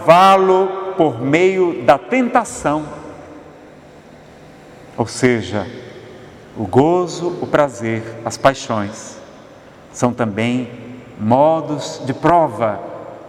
aprová-lo por meio da tentação. Ou seja, o gozo, o prazer, as paixões são também modos de prova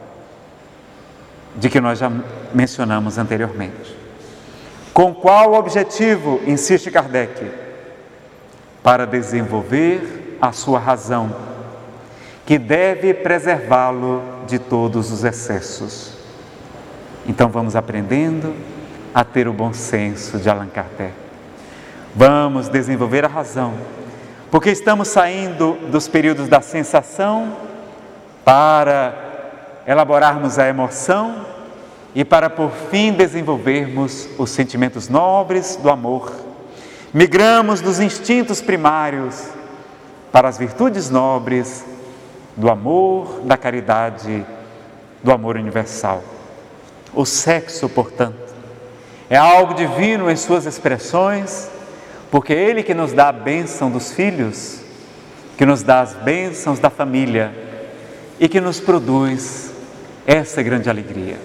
de que nós já mencionamos anteriormente. Com qual objetivo, insiste Kardec? Para desenvolver a sua razão, que deve preservá-lo de todos os excessos. Então vamos aprendendo a ter o bom senso de Allan Kardec. Vamos desenvolver a razão, porque estamos saindo dos períodos da sensação para elaborarmos a emoção e para, por fim, desenvolvermos os sentimentos nobres do amor. Migramos dos instintos primários para as virtudes nobres do amor, da caridade, do amor universal. O sexo, portanto, é algo divino em suas expressões, porque é Ele que nos dá a bênção dos filhos, que nos dá as bênçãos da família e que nos produz essa grande alegria.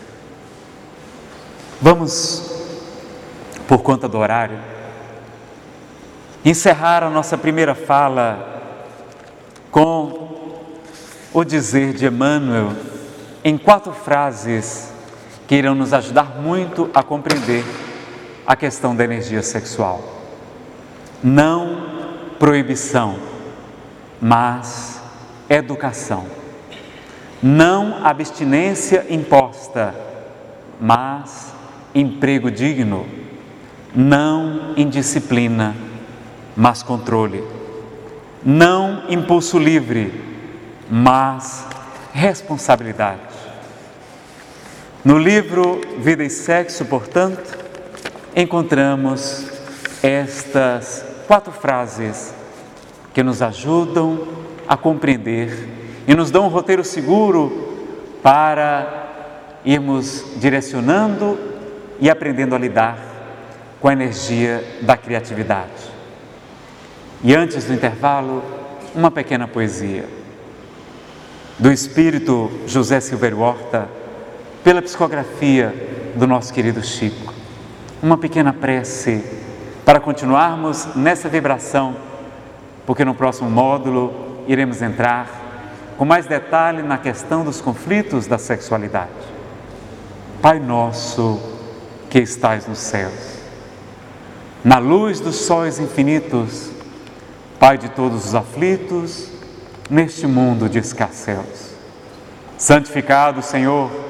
Vamos, por conta do horário, encerrar a nossa primeira fala com o dizer de Emmanuel em 4 frases que irão nos ajudar muito a compreender a questão da energia sexual. Não proibição, mas educação. Não abstinência imposta, mas emprego digno. Não indisciplina, mas controle. Não impulso livre, mas responsabilidade. No livro Vida e Sexo, portanto, encontramos estas 4 frases que nos ajudam a compreender e nos dão um roteiro seguro para irmos direcionando e aprendendo a lidar com a energia da criatividade. E antes do intervalo, uma pequena poesia do espírito José Silvério Horta, pela psicografia do nosso querido Chico. Uma pequena prece para continuarmos nessa vibração, porque no próximo módulo iremos entrar com mais detalhe na questão dos conflitos da sexualidade. Pai nosso que estais nos céus, na luz dos sóis infinitos, Pai de todos os aflitos, neste mundo de escarcéus, santificado, Senhor,